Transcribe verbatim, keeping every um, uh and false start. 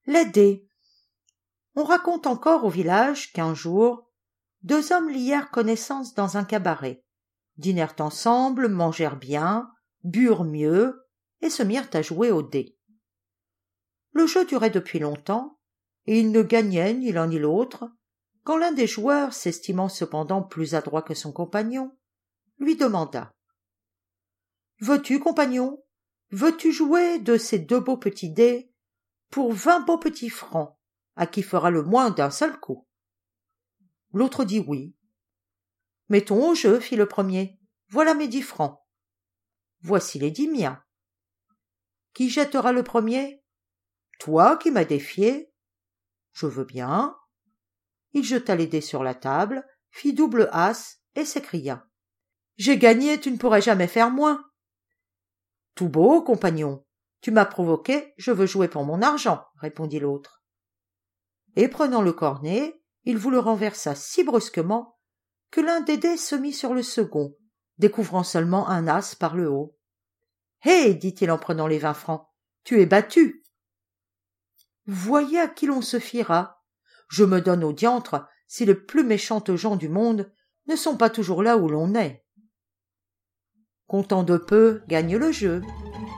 Les dés. On raconte encore au village qu'un jour, deux hommes lièrent connaissance dans un cabaret, dînèrent ensemble, mangèrent bien, burent mieux et se mirent à jouer aux dés. Le jeu durait depuis longtemps, et ils ne gagnaient ni l'un ni l'autre, quand l'un des joueurs, s'estimant cependant plus adroit que son compagnon, lui demanda « Veux-tu, compagnon, veux-tu jouer de ces deux beaux petits dés pour vingt beaux petits francs, à qui fera le moins d'un seul coup ?» L'autre dit oui. « Mettons au jeu, fit le premier, voilà mes dix francs. Voici les dix miens. Qui jettera le premier ? Toi qui m'as défié. Je veux bien. » Il jeta les dés sur la table, fit double as et s'écria « J'ai gagné, tu ne pourrais jamais faire moins. » « Tout beau, compagnon, tu m'as provoqué, je veux jouer pour mon argent, » répondit l'autre. Et prenant le cornet, il vous le renversa si brusquement que l'un des dés se mit sur le second, découvrant seulement un as par le haut. « Hé !» dit-il en prenant les vingt francs, « tu es battu. » Voyez à qui l'on se fiera. Je me donne au diantre si les plus méchantes gens du monde ne sont pas toujours là où l'on est. Content de peu gagne le jeu.